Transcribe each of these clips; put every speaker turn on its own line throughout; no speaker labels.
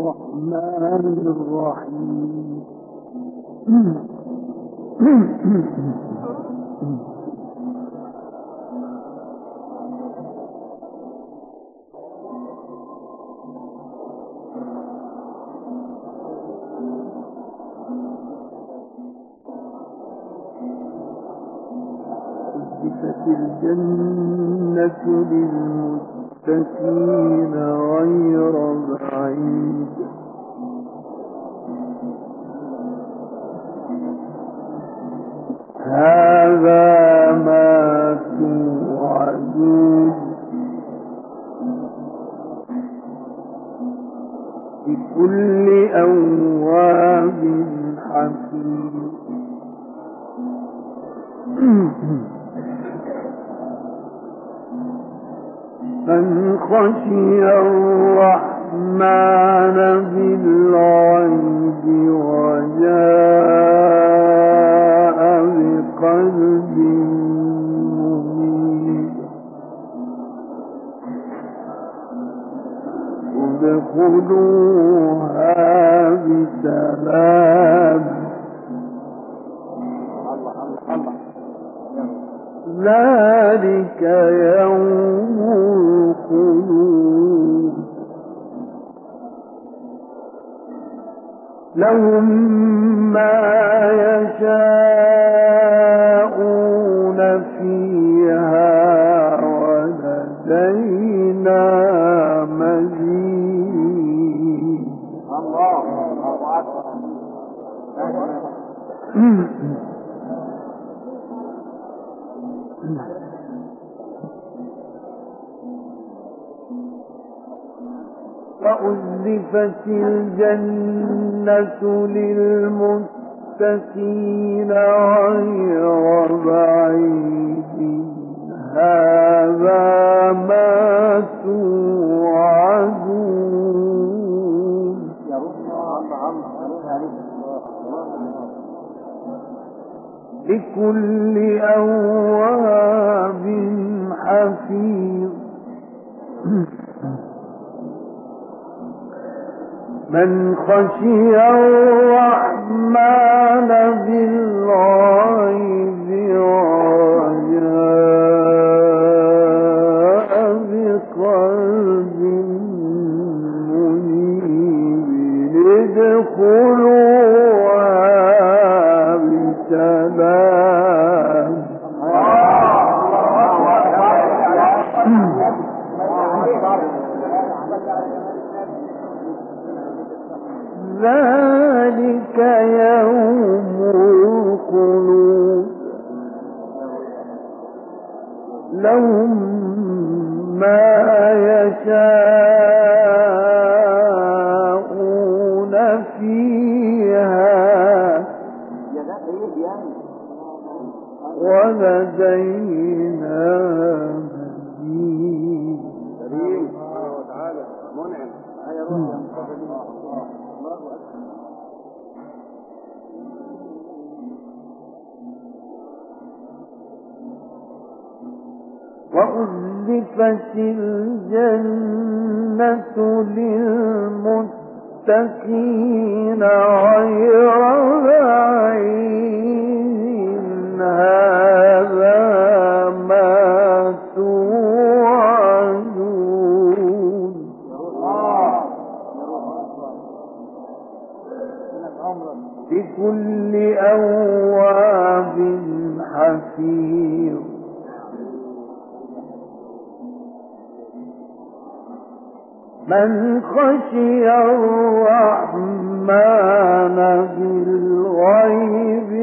الرحمن الرحيم. أزلفت الجنة للمتقين غير بعيد. هذا ما توعدون لكل أواب حفيظ. من خشي الرحمن بالغيب وجاء بقلب منيب ادخلوها بسلام. ذلك يوم الخلود. لهم ما يشاءون فيها ولدينا مزيد. الله أكبر. وأزلفت الجنة للمتقين غير بعيد. هذا ما توعدون لكل أواب حفيظ. من خشي الرحمن بالغيب وجاء بقلب منيب ادخلوها بسلام. ذلك يوم الخلود. لهم ما يشاءون فيها ولدينا مزيد. وأزلفت الجنة للمتقين غير بعيد. هذا ما توعدون لكل أواب حفيظ. من خشي الرحمن بالغيب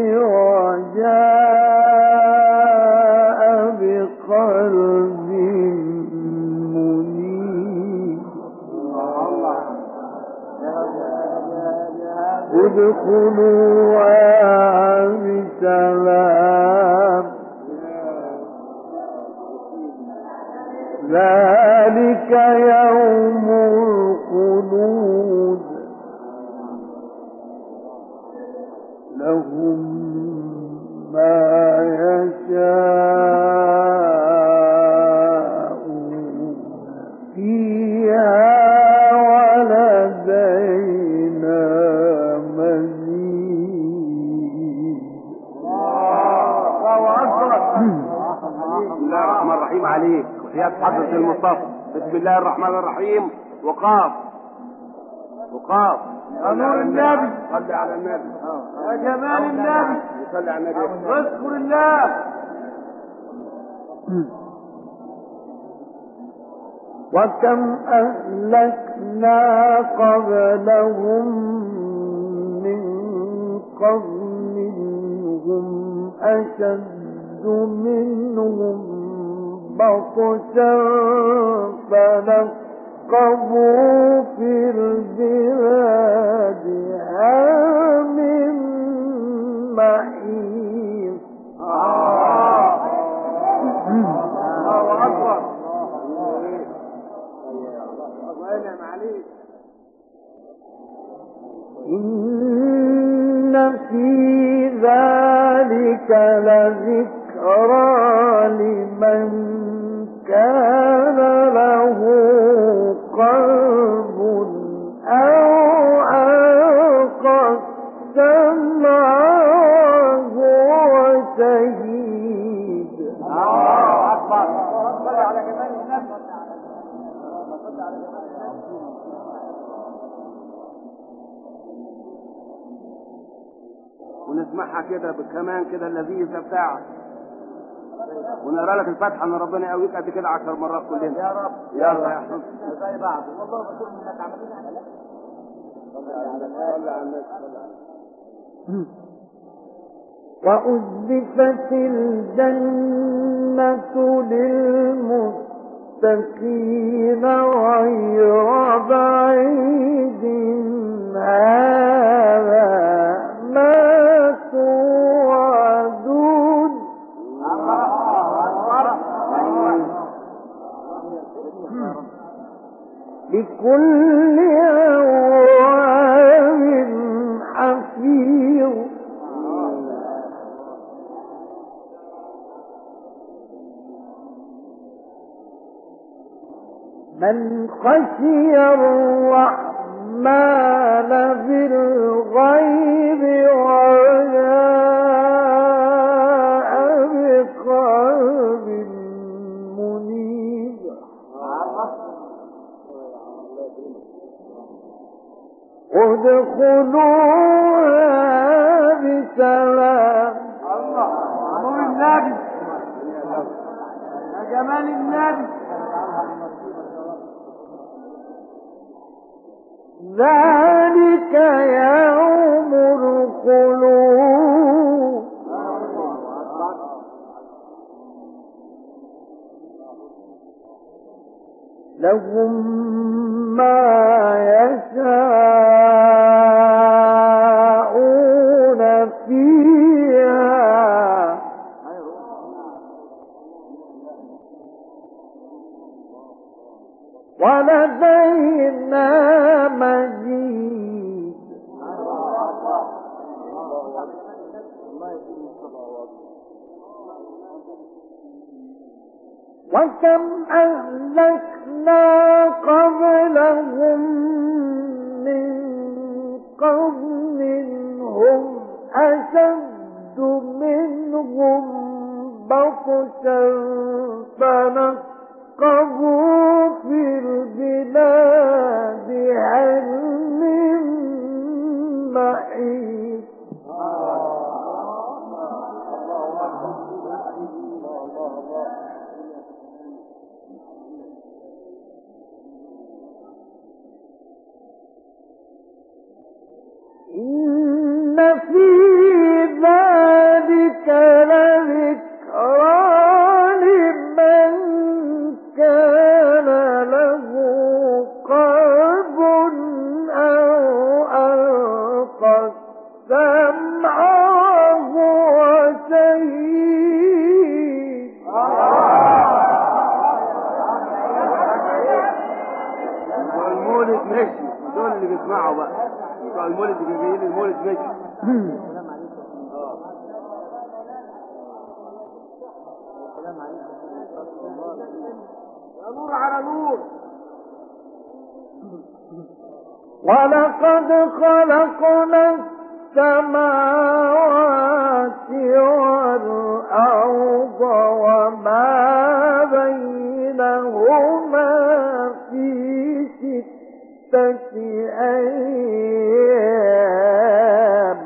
وجاء بقلب منيب ادخلوها بسلام. ذلك يوم الخلود. لهم ما يشاءون فيها ولدينا
الآيات حضرة المصطفى. بسم الله الرحمن الرحيم. وقاف وقاف
يا نور النبي،
صلي على النبي،
يا جمال النبي،
صلي على النبي،
واذكر الله. وكم أهلكنا قبلهم من قرن هم أشد منهم بطشا فنقبوا في البلاد هل من محيص.
الله أكبر.
إن في ذلك لذكرى لمن كان له قلب أو ألقى السمع وهو شهيد.
الله أكبر.
صل على جمال النبي.
ونسمعها كده كمان كده اللذيذة بتاعك، ونقرا لك الفاتحة ان ربنا يقويك قد كده 10 مرات كلنا
يا رب.
يلا يا حسن
زي بعض والله بقول انك عملنا على لا.
صلي على النبي.
وأزلفت الجنة للمتقين غير بعيد هذا ما توعدون. لكل أواب حفيظ. من خشي الرحمن بالغيب وجاء بقلب منيب ادخلوها بسلام. الله نور النبي، يا جمال النبي. ذلك يوم الخلود لهم ما يشاءون فيها ولدينا مزيد. وكم أهلكنا قبلهم من قرن هم أشد منهم بطشا فنقبوا في البلاد هل من محيص. إن في ذلك لذكرى لمن كان له قلب أو ألقى السمع وهو شهيد.
المولد ماشي، دول اللي بيسمعوا بقى بتوع المولد اللي جايين المولد ماشي. نور على نور.
ولقد خلقنا السماوات والأرض وما بينهما بينهما في 6 أيام.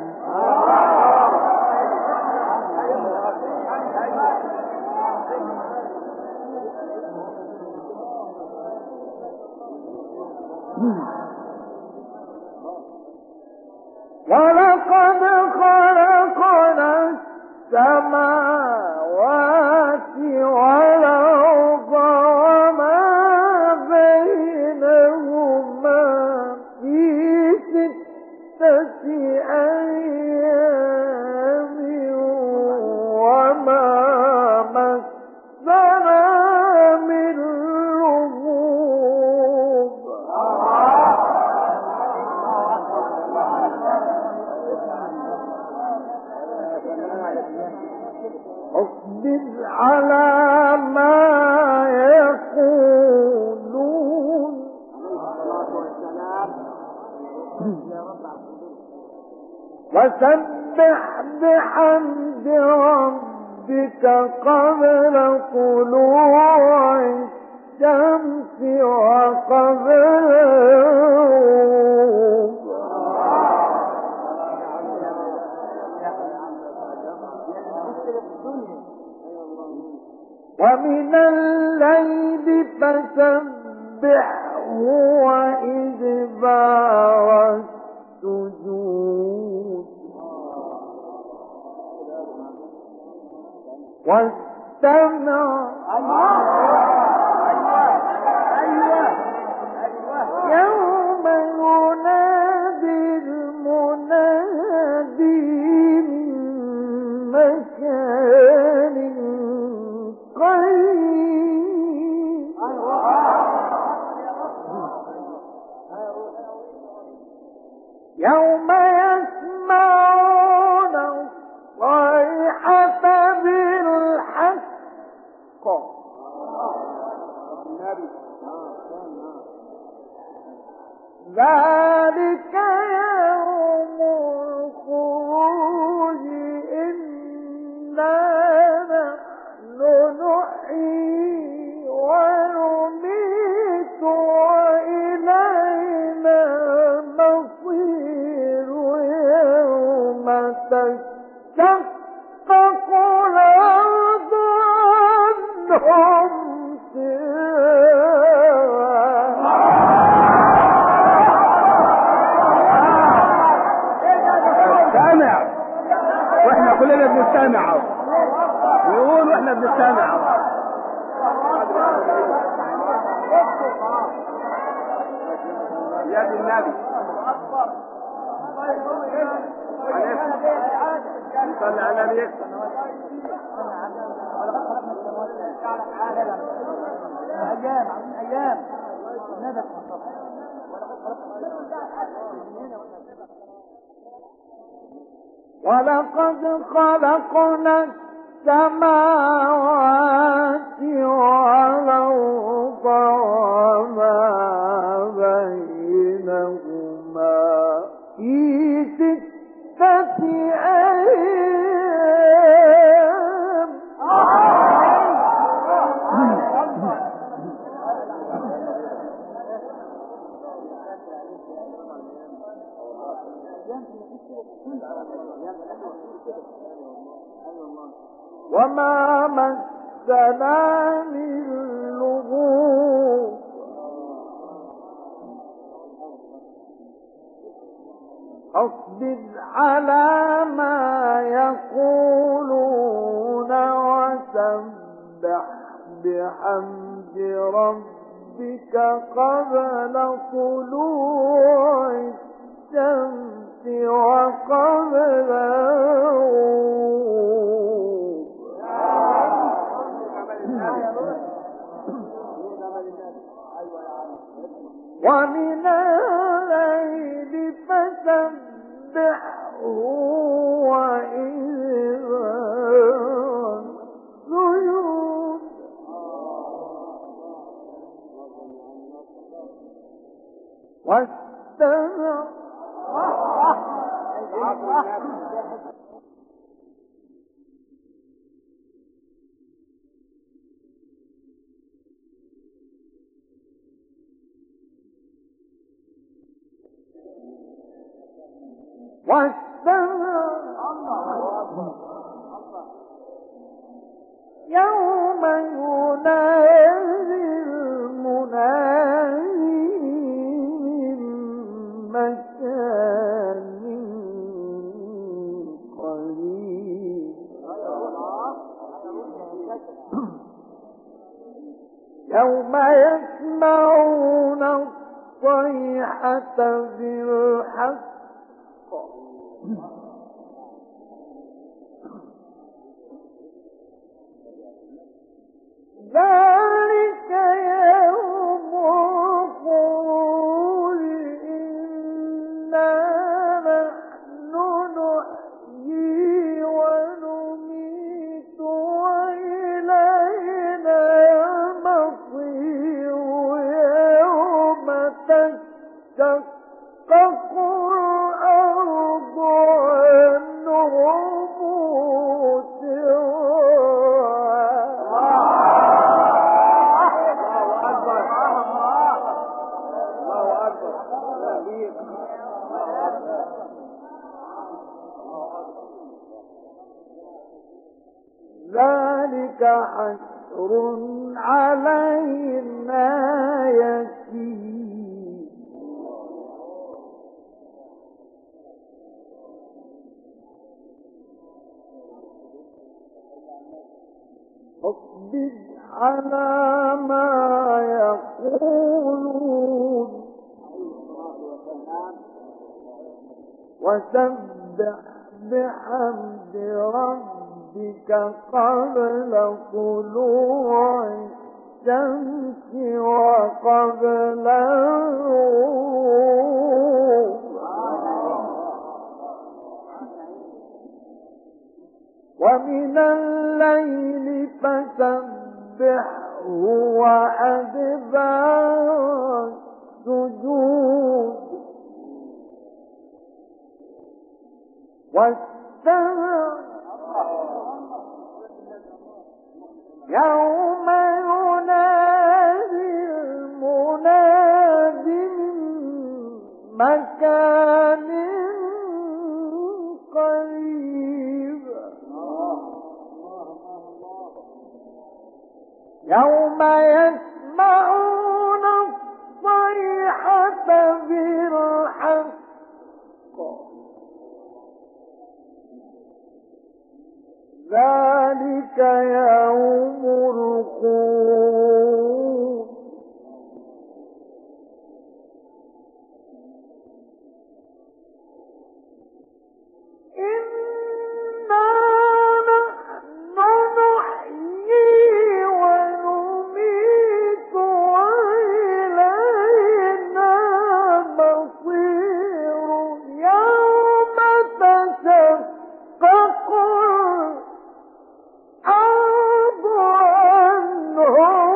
ولقد خلقنا السماوات والأرض وما بينهما في 6 أيام وما مسنا من لغوب. اصبر على ما يقولون وسبح بحمد ربك قبل طلوع الشمس وقبل الغروب. ومن الليل فسبحه وإدبار السجود واستمع يوم ينادي المنادي من مكان قريب. يوم يسمعون الصيحة بالحق ذلك يوم الخروج إنا نحن نحيي ونميت وإلينا المصير. يوم تشقق الأرض عنهم
سامع واحنا كلنا بنستمع ويقول واحنا بنستمع. يا ابن النبي صلى على النبي يكسر.
ايام
ولقد خلقنا السماوات والأرض وما بينهما في 6 أيام. وما مسنا من لغوب. اصبر على ما يقولون وسبح بحمد ربك قبل طلوع الشمس وقبل الغروب. ومن الليل فسبحه وإدبار السجود واستمع يوم ينادي المنادي من مكان قريب يوم يسمعون الصيحة بالحق ذلك يوم الخروج إنا نحن نحيي ونميت وإلينا المصير يوم تشقق الأرض عنهم ذلك حشر علينا يسير اصبر على ما يقولون وسبح بحمد ربك قبل طلوع الشمس وقبل الغروب ومن الليل فسبحه وأدبار السجود واستمع يوم ينادي المنادي من مكان قريب يوم يسمعون الصيحة بالحق ذلك يوم الخروج إنا نحن نحيي ونميت وإلينا المصير يوم تشقق الأرض عنهم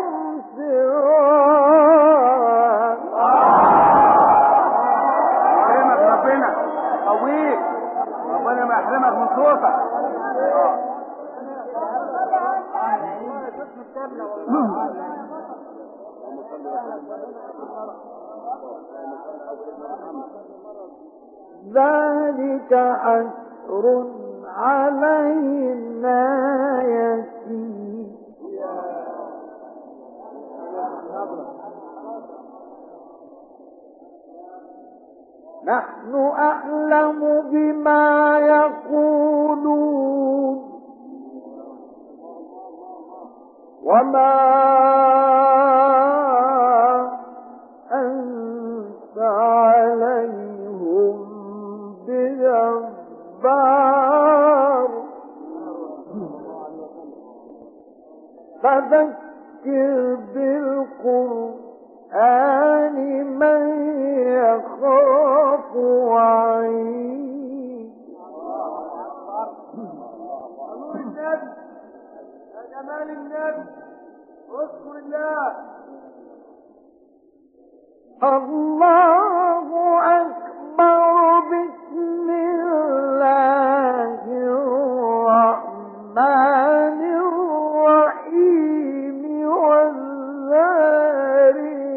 سرا
يحرمك ربنا قويك ربنا ما يحرمك من صوتك
ذلك حشر علينا يسير نحن أعلم بما يقولون وما أنت عليهم بجبار فذكر بالقرآن من يخاف وعيد
جمال النبي اذكر الله
الله أكبر بسم الله الرحمن الرحيم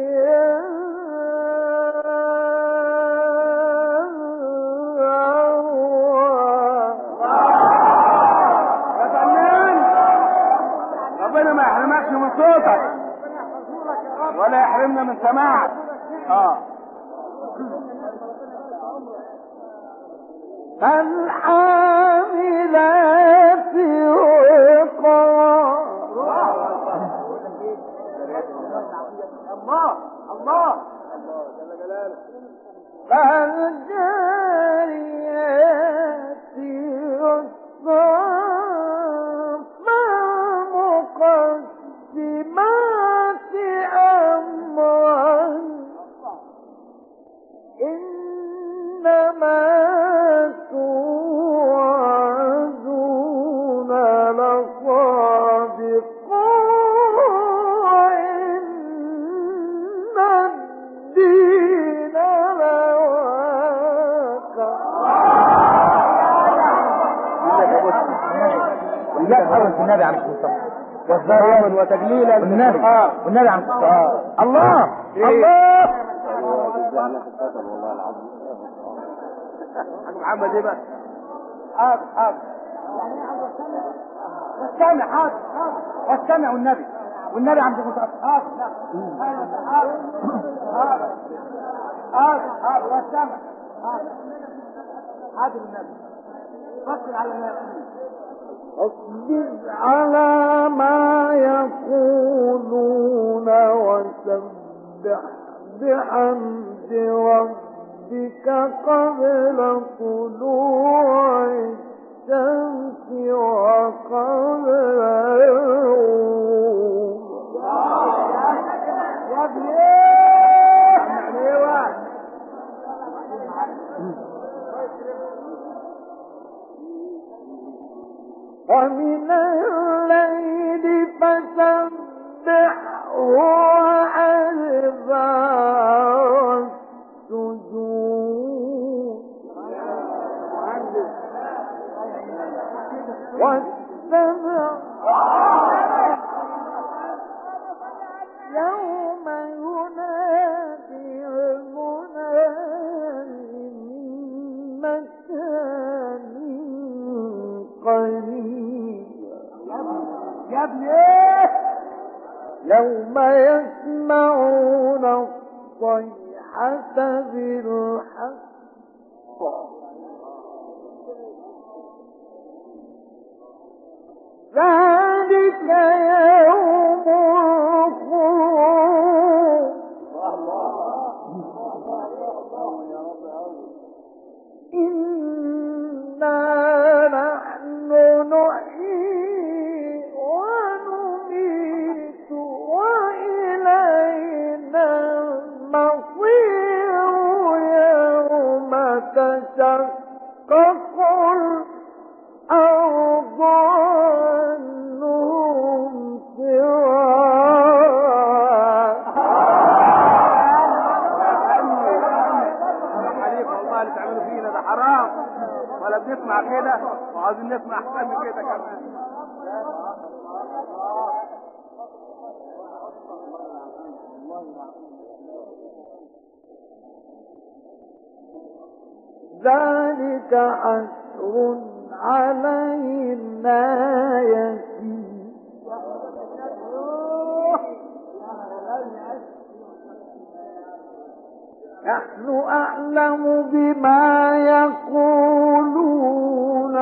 والذاريات فالحاملات وقرا
الله الله جل جلاله.
فالجاريات يسرا فالمقسمات أمرا إنما توعدون لصادق وإن الدين لواقع.
لا تحرص النبي عم مصطفى
وزارا وتجليلا
والنبي عم مصطفى. الله
الله محمد ايه بقى؟ حاضر
واستمع حاضر واستمع والنبي عم مصطفى. حاضر واستمع حاضر النبي فصل على النبي.
اصبر على ما يقولون وسبح بحمد ربك قبل طلوع الشمس وقبل الغروب.
يا ابني
ومن الليل فسبحه وأدبار السجود واستمع يوم ينادي المنادي من مكان قريب.
يا ابني
يوم يسمعون الصيحة بالحق ذلك يوم الخروج. إنا نحن نحيي ونميت وإلينا المصير يوم تشقق الأرض عنهم
والله اللي تعملوا فينا ده حرام، ولا بنسمع كده وعايزين نسمع احسن من كده كمان.
ذلك حشر علينا يسير. نحن أعلم بما يقولون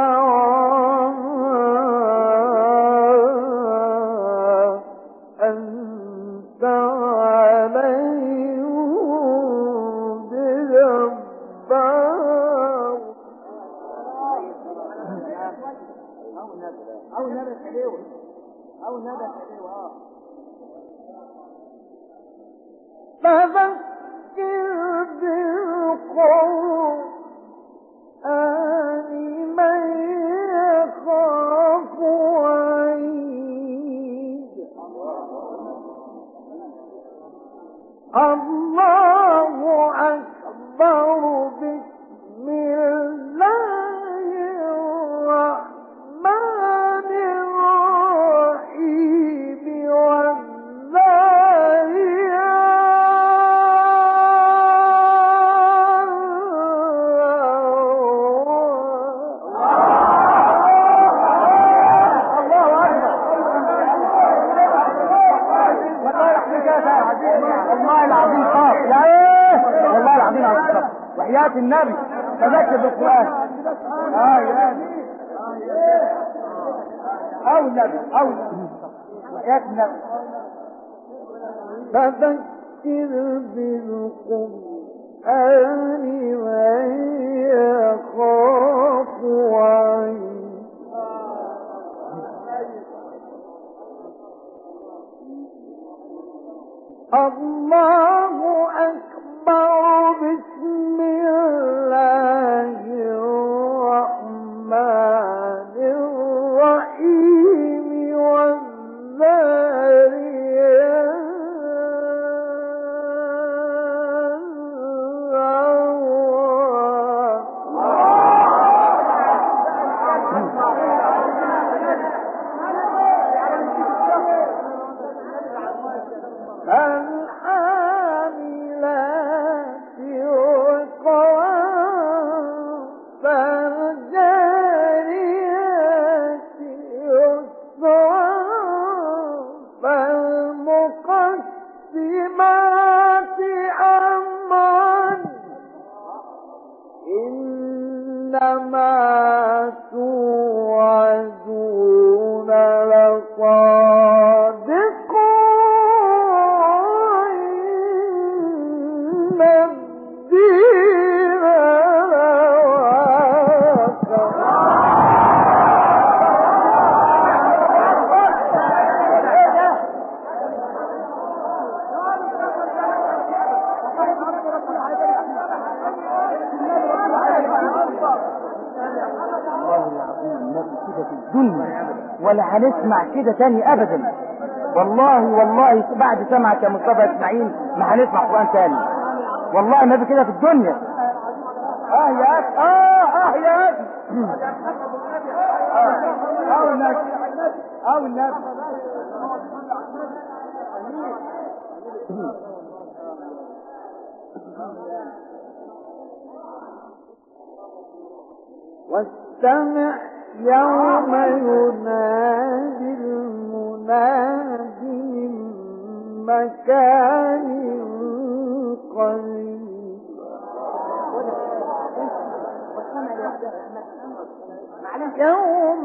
أنت عليهم بجبار. فذكر بالقرآن من يخاف وعيد. الله أكبر. بسم الله الرحمن الرحيم.
والله العظيم خاف. لا ايه والله العظيم وحياة النبي فذكر بالقرآن. يا أو النبي وحياة النبي.
فذكر بالقرآن من يخاف وعيد. الله أكبر. بسم الله الرحمن الرحيم. والذاريات الحاملات وقرا فالجاريات يسرا فالمقسمات أمرا إنما توعدون لصادق.
ولا هنسمع كده تاني ابدا. والله بعد سمعك يا مصطفى اسماعيل ما هنسمع قرآن تاني. والله ما في كده في الدنيا. يا اخي يا اخي النبي
واستمع يوم ينادي المناد من مكان قريب. يوم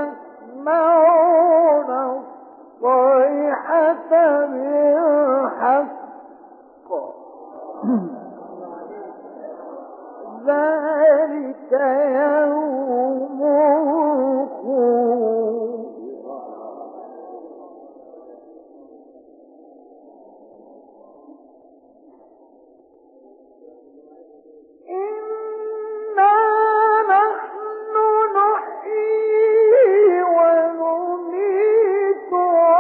يسمعون الصيحة بالحق ذلك يوم الخروج. إنا نحن نحيي ونميت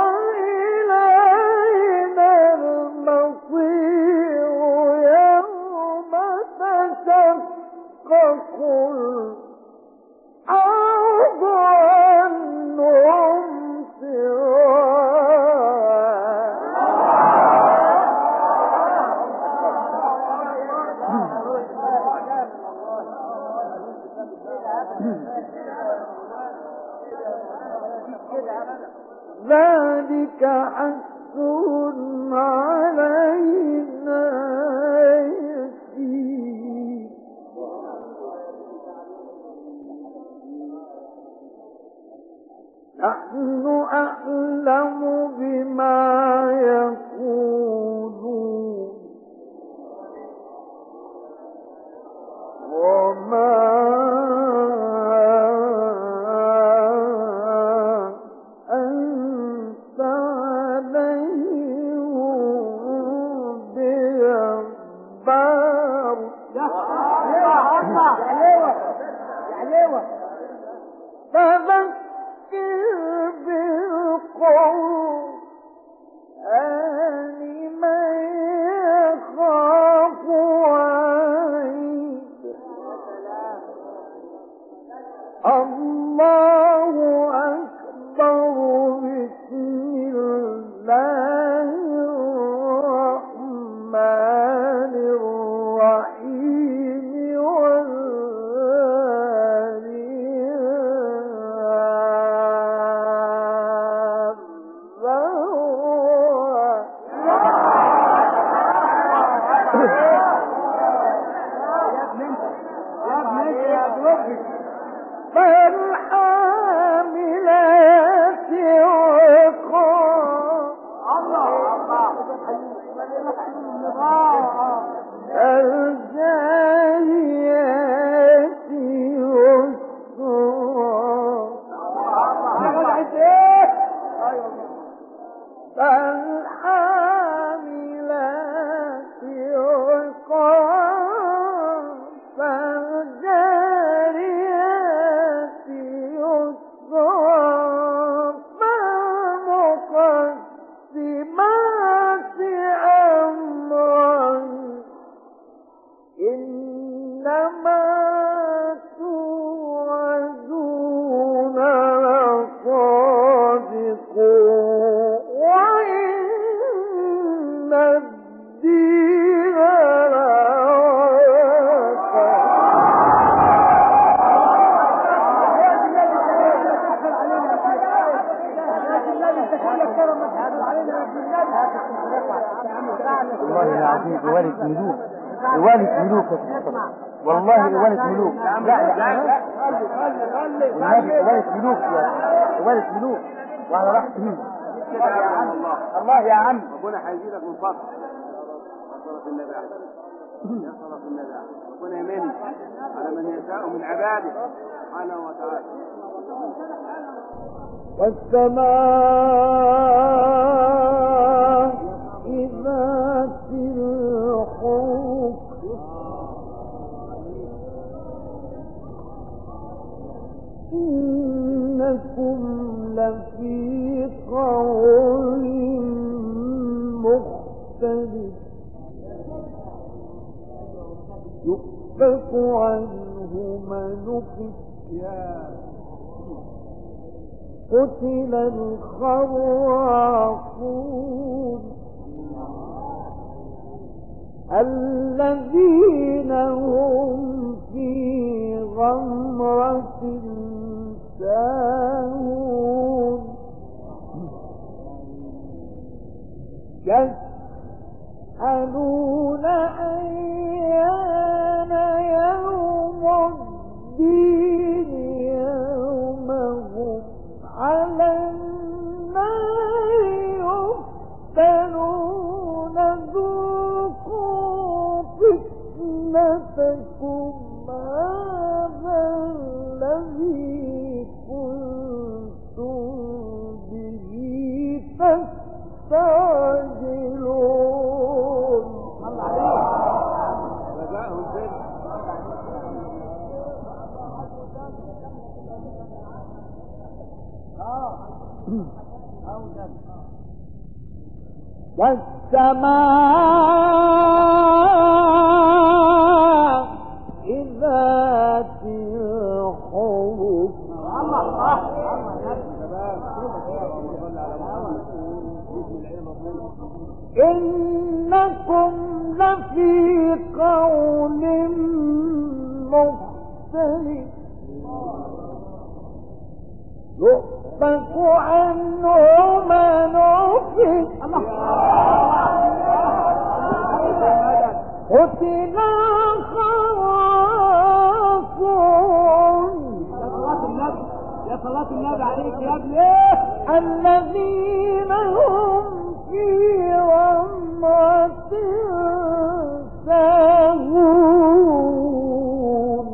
وإلينا المصير. يوم تشقق الأرض عنهم ذلك حسر علينا يسير. نحن أعلم بما يقولون وما أنت عليهم بجبار. فذكر بالقرآن من يخاف وعيد. الله أكبر. بسم الله الرحمن الرحيم. والذاريات ذروا إنما توعدون لصادق وإن الدين
والله العظيم إوالة ملوك، إوالة ملوك يا سيدي، والله إوالة ملوك. لا والنبي إوالة ملوك يا إوالة ملوك، وعلى راحة مين؟ الله يا عم
ربنا هيزيدك من فضل. صلاة النبي يا صلاة النبي ربنا يمن على من يشاء من عباده سبحانه وتعالى.
والسماء ذات الحبك إنكم لفي قول مختلف يؤفك عنه من أفك قتل الخراصون الذين هم في غمرة ساهون يسألون أيان يوم الدين يوم هم على النار يفتنون ذوقوا فتنتكم هذا الذي كنتم به تستعجلون.
رجاءهم فين؟
والسماء ذات الحبك إنكم لفي قول مختلف يؤفك عنه من أفك قتل الخراصون
يا صلاة النبي عليك يا ابني
الذين هم في غمرة ساهون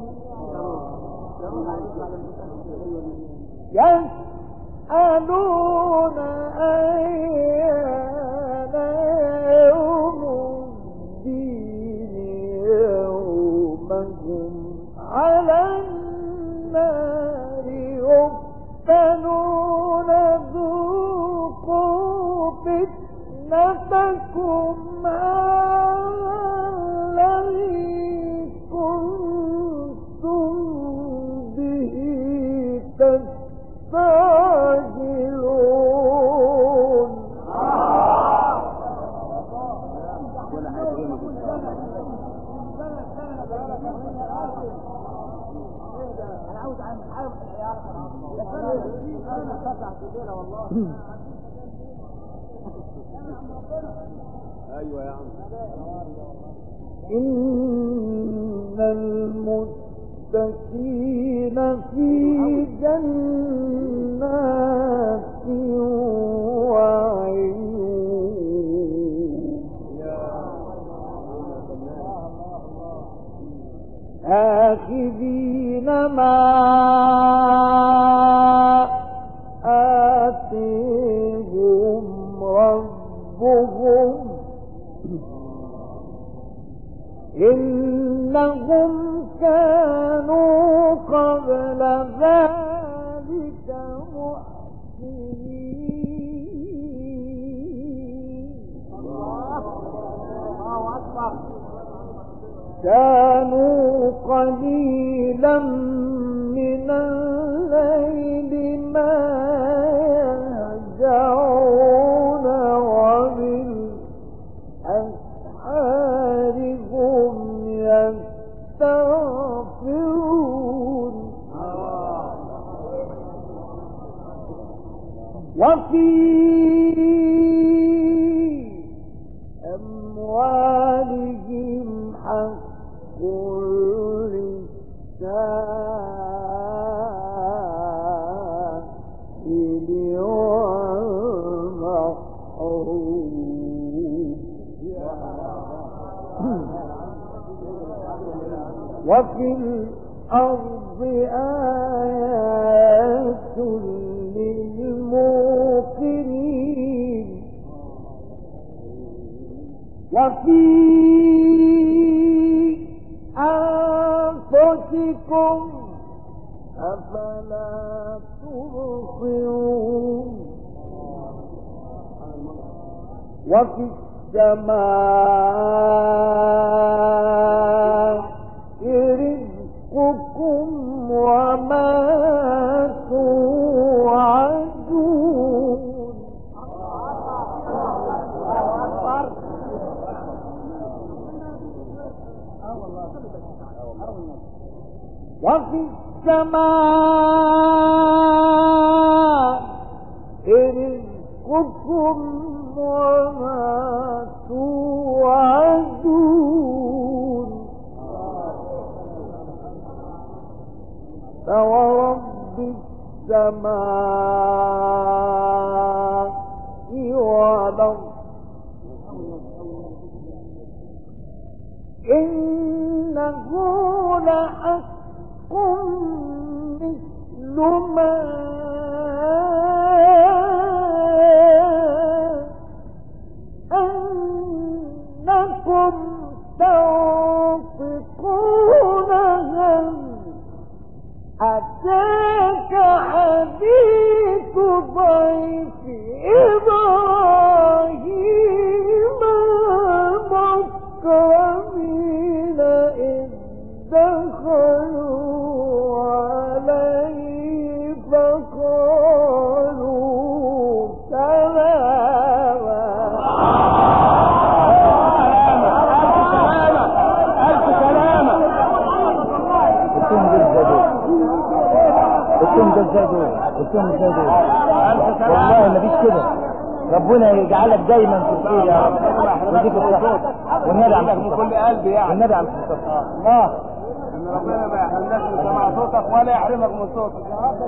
يسألون أيان يوم الدين يوم هم على النار يفتنون ذوقوا فتنتكم هذا الذي كنتم به تستعجلون.
ايوه يا عم.
إن المتقين في جنات وعيون آخذين ما آتيهم ربهم إنهم كانوا قبل ذلك محسنين. الله أكبر. كانوا قليلا من الليل ما يهجعون وبالأسحار هم يستغفرون وفي أموالهم حق للسائل والمحروم وفي الأرض آيات للموقنين وفي أنفسكم أفلا تبصرون وفي السماء رزقكم وما توعدون وفي السماء رزقكم وما توعدون فورب السماء والأرض إنه لحق مثل ما أنكم تنطقون هل أتاك حديث ضيف إبراهيم المكرمين إذ دخلوا عليه فقالوا سلاما
ألف سلامة قلتهم ازاي والله ما فيش كده. ربنا يجعلك دايما في الخير يا رب ويديك الصحة والنبي عم
من كل قلبي يعني
والنبي عم الله
ان ربنا ما يحرمناش من سماع صوتك ولا يحرمك من صوتك.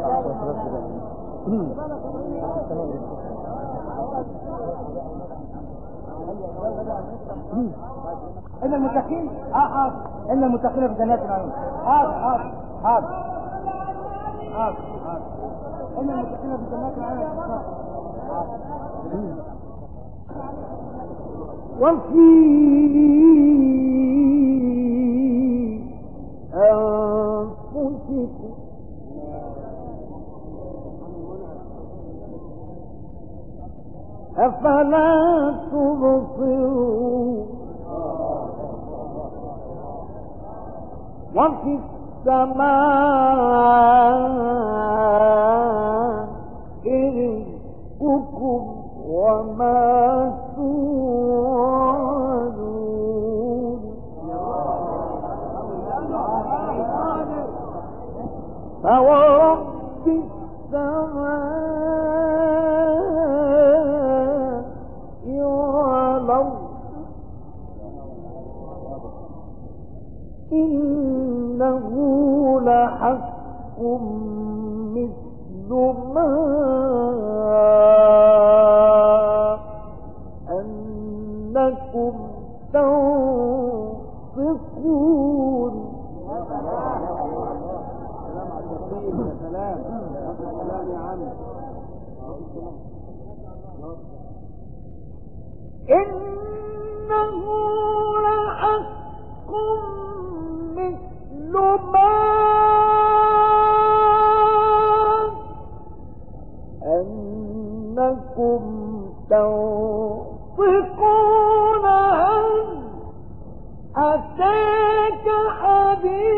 إن المتقين حاضر إن المتقين في جنات النعيم حاضر إن المتقين في جنات النعيم
وفي أنفسكم أفلا تبصرون وفي السماء رزقكم وما توعدون فورب السماء والأرض إنه لحق مثل ما أنكم تنطقون
سلام يا عم.
إنه لحق مثل ما أنكم تنطقون هل أتاك حديث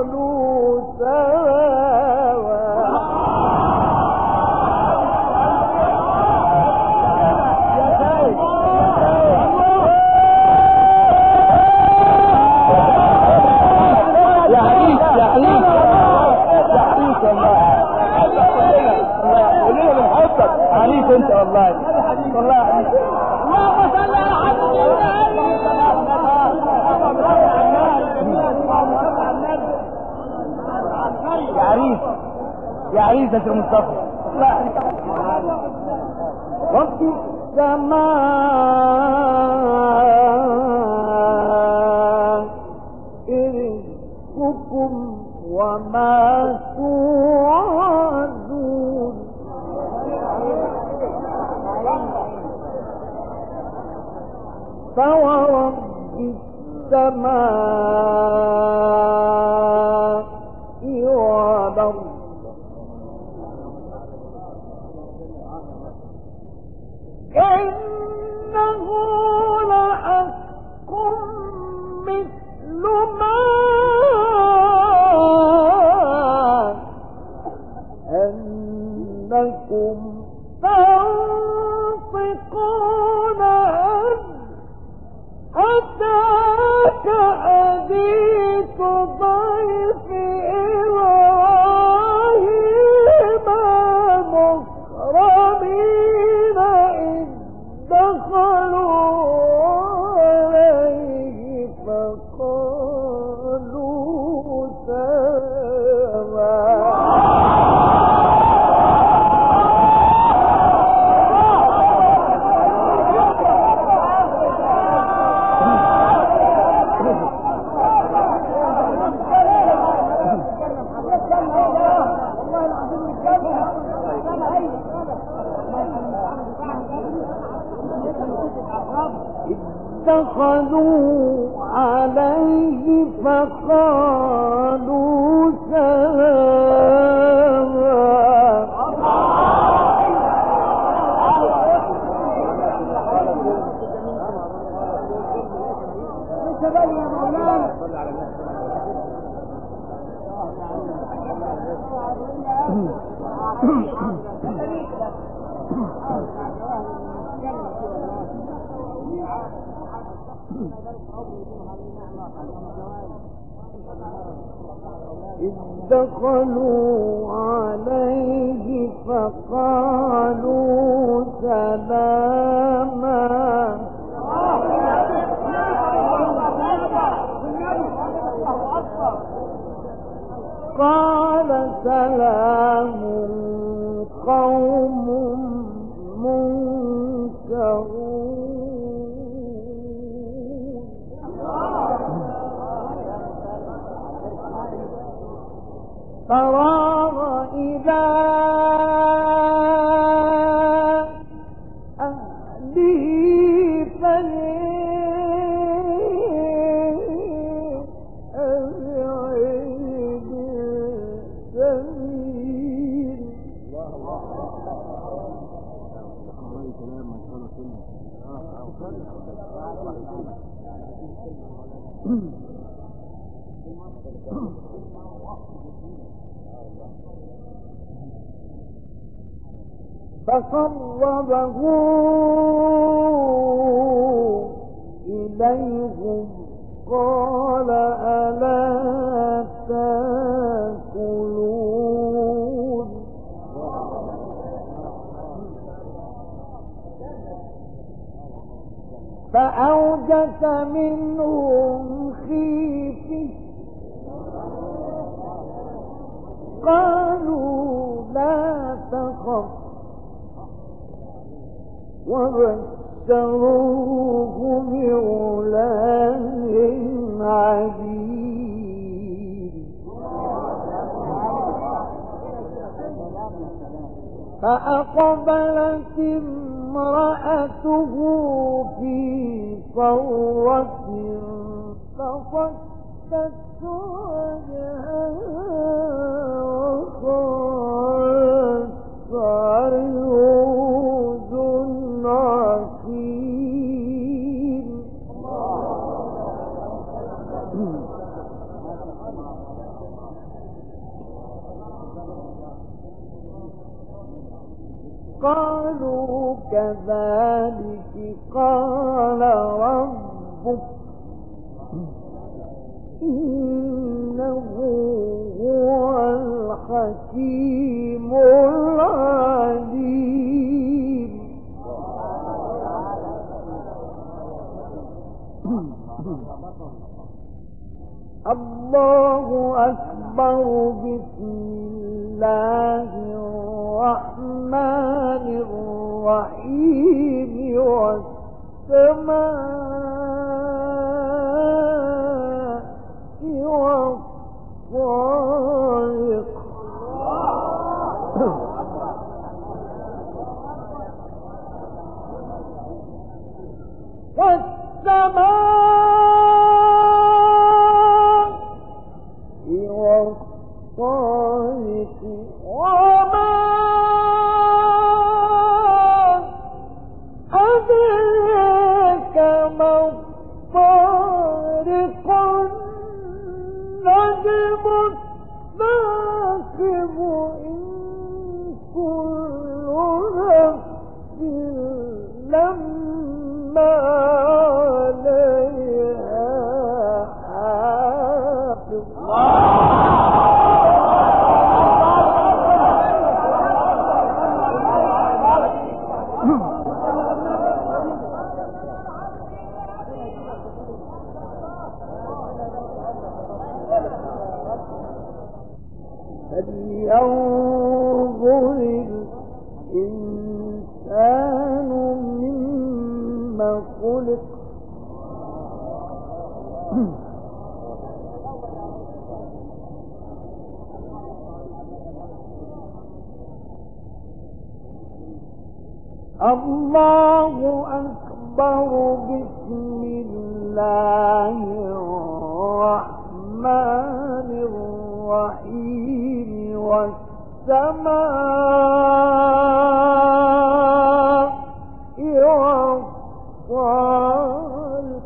يا عريس يا مصطفى
وفي السماء رزقكم وما توعدون فورب السماء والأرض إنه لحق مثل ما أنكم تنطقون أتاك حديث ضيف إبراهيم المكرمين إذ دخلوا عليه فقالوا سلاما دخلوا عليه فقالوا إذ دخلوا عليه فقالوا سلاما قال سلام قوم منكرون فراغ إلى أهله فليعد سمين فقربه إليهم قال ألا تأكلون فأوجس منهم خيفة قالوا لا تخف وبشروه بغلام عليم فأقبلت امرأته في صرة فصكت وجهها وقالت عجوز عقيم قالوا كذلك قال ربك إنه هو الحكيم العليم. الله أكبر. بسم الله الرحمن الرحيم. والسماء والطارق. والطارق وما أدراك ما الطارق. النجم الثاقب. إن كل نفس لما عليها حافظ. فلينظر الإنسان مما خلق. الله أكبر. بسم الله الرحمن الرحيم. والسماء والطارق.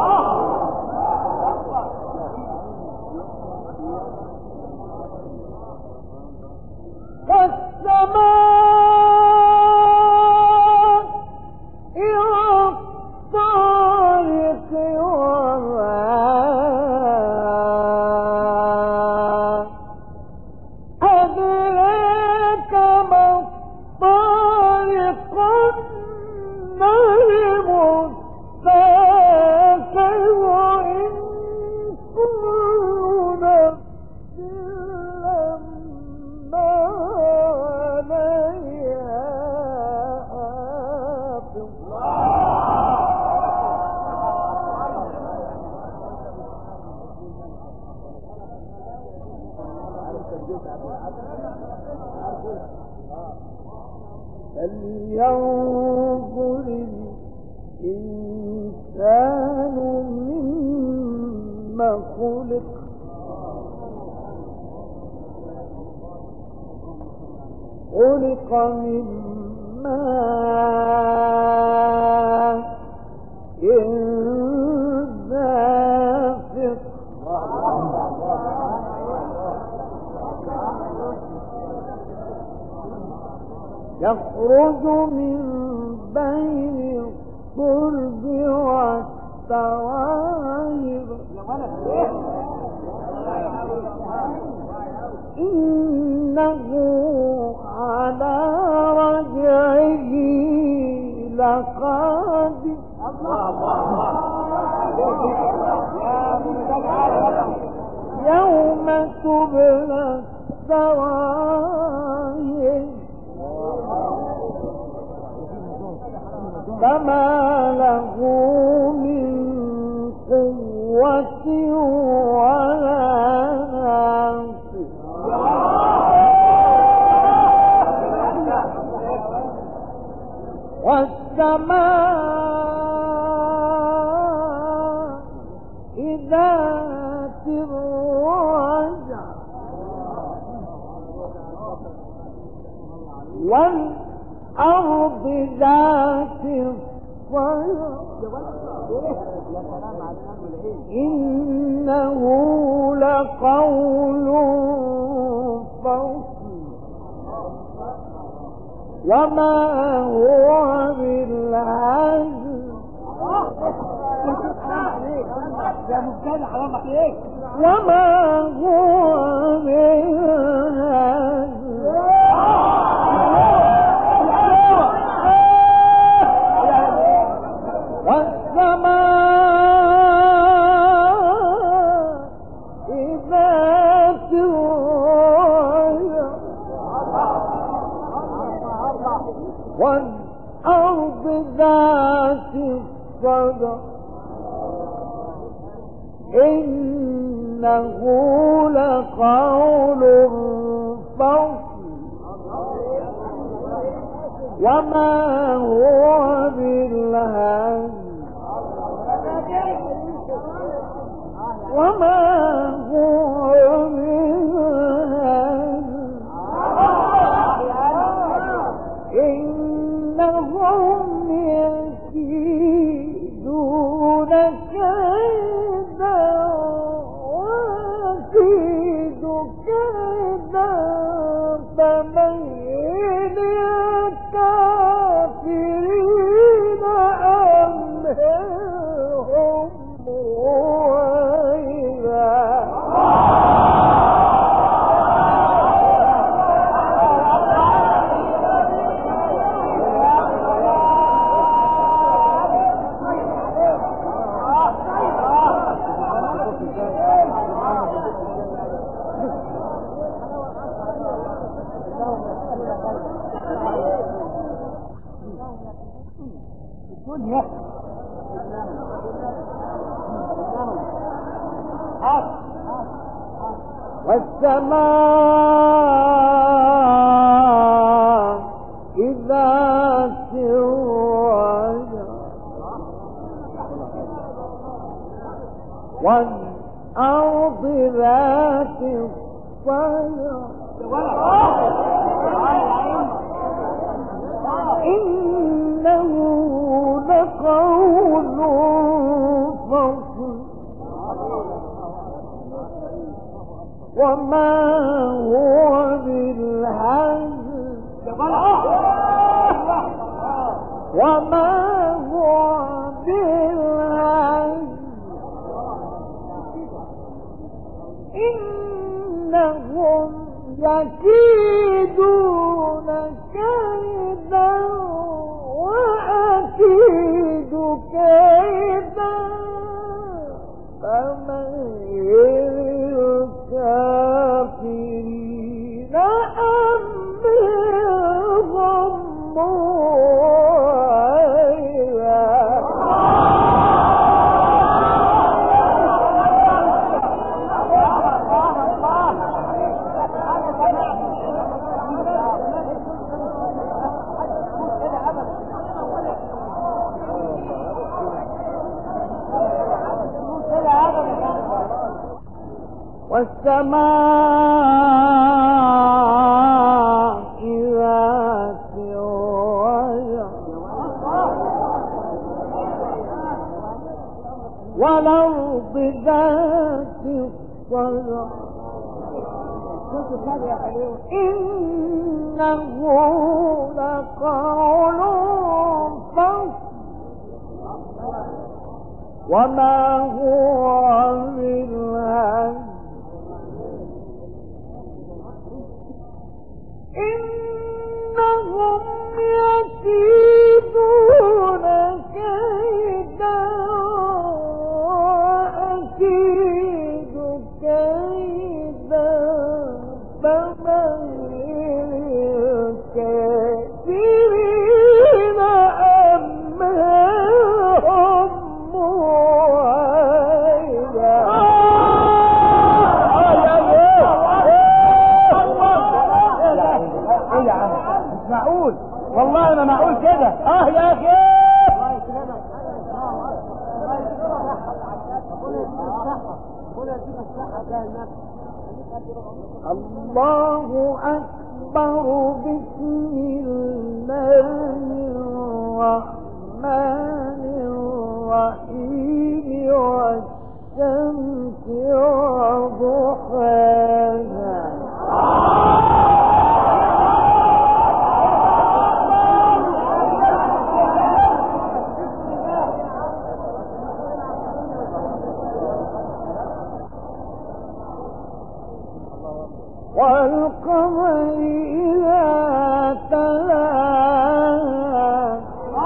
فلينظر الإنسان مما خلق. خلق من ماء دافق. يخرج من بين الصلب والترائب. إنه على رجعه لقادر. يوم تبلى السرائر فما له من قوة ولا ناصر. والسماء ذات الرجع والأرض ذات الصدع. إنه لقول فصل وما هو بالهزل
يا مبتدع حرام عليك.
وما هو بالهزل والأرض ذات الصدع إنه لقول فصل وما هو بالهزل وما هو بالهزل إنهم يكيدون كيدا وأكيد كيدا فمهل الكافرين أمهلهم رويدا. والسماء ذات الرجع والأرض ذات الصدع إنه لقول فصل وما هو بالهزل وما هو بالهزل إنهم يكيدون كيدا وأكيد كيدا فمهل الكافرين أمهلهم رويدا. والسماء ذات الرجع والأرض ذات الصدع إنه لقول فصل وما هو بالهزل إنهم يكيدون كيدا وأكيد كيدا فمهل الكافرين أمهلهم رويدا.
مش معقول والله ما معقول كده. يا اخي
الله أكبر بسم الله الرحمن الرحيم والشمس وضحاها والقمر إذا تلاها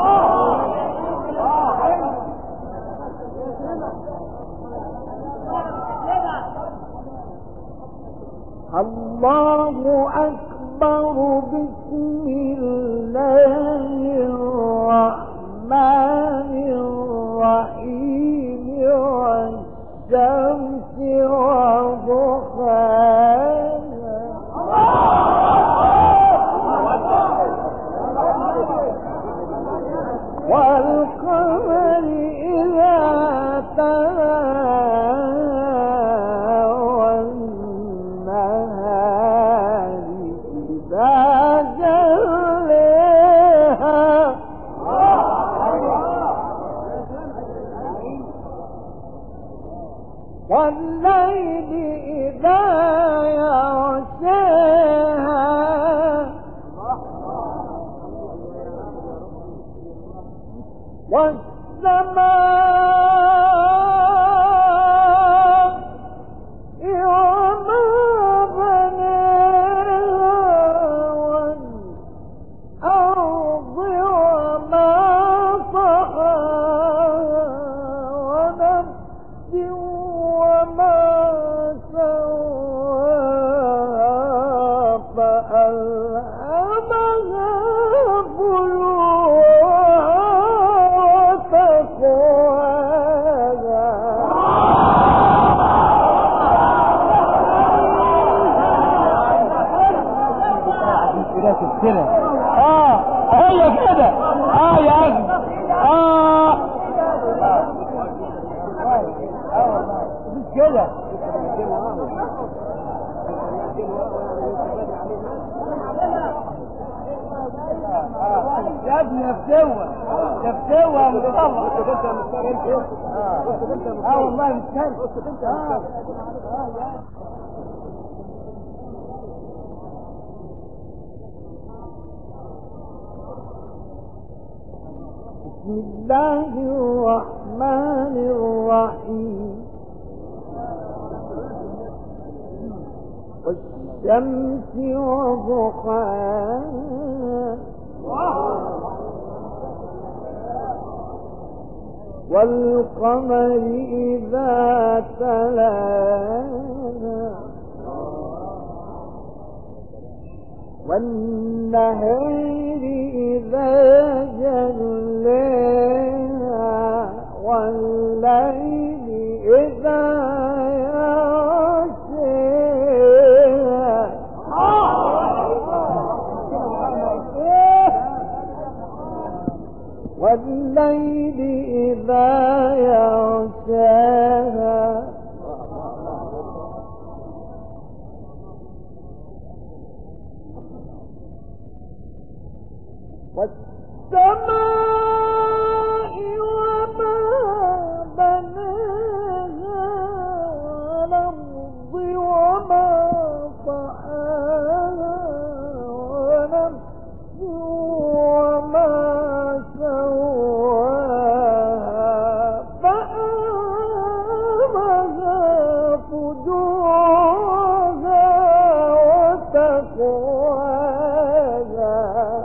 الله أكبر. بسم الله الرحمن الرحيم والشمس وضحاها والقمر إذا تلاها والنهار إذا جلاها والليل إذا يغشاها والسماء وما بناها والأرض وما طحاها ونفس وما سواها فألهمها فجورها وتقواها هي كده يا اخي مش كده يا ابني يا فتوة يا مصطفى والله مستني بسم الله الرحمن الرحيم والشمس وضحاها والقمر إذا تلاها والنهار إذا جلاها والليل إذا يغشاها والليل إذا يغشاها والسماء وما بناها والأرض وما طحاها ونفس وما سواها فألهمها فجورها وتقواها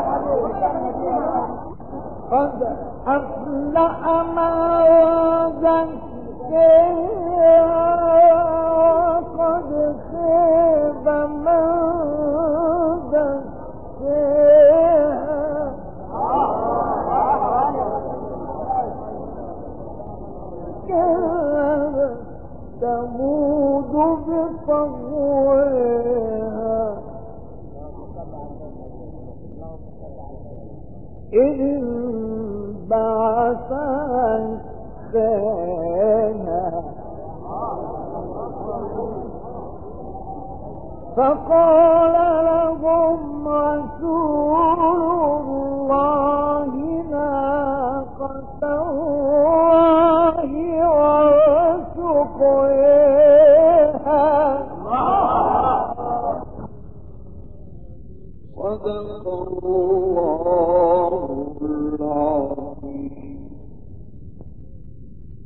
قد أفلح من قد خيب من دسها كانت تموت بطغوها إذ انبعث أنساها فقال لا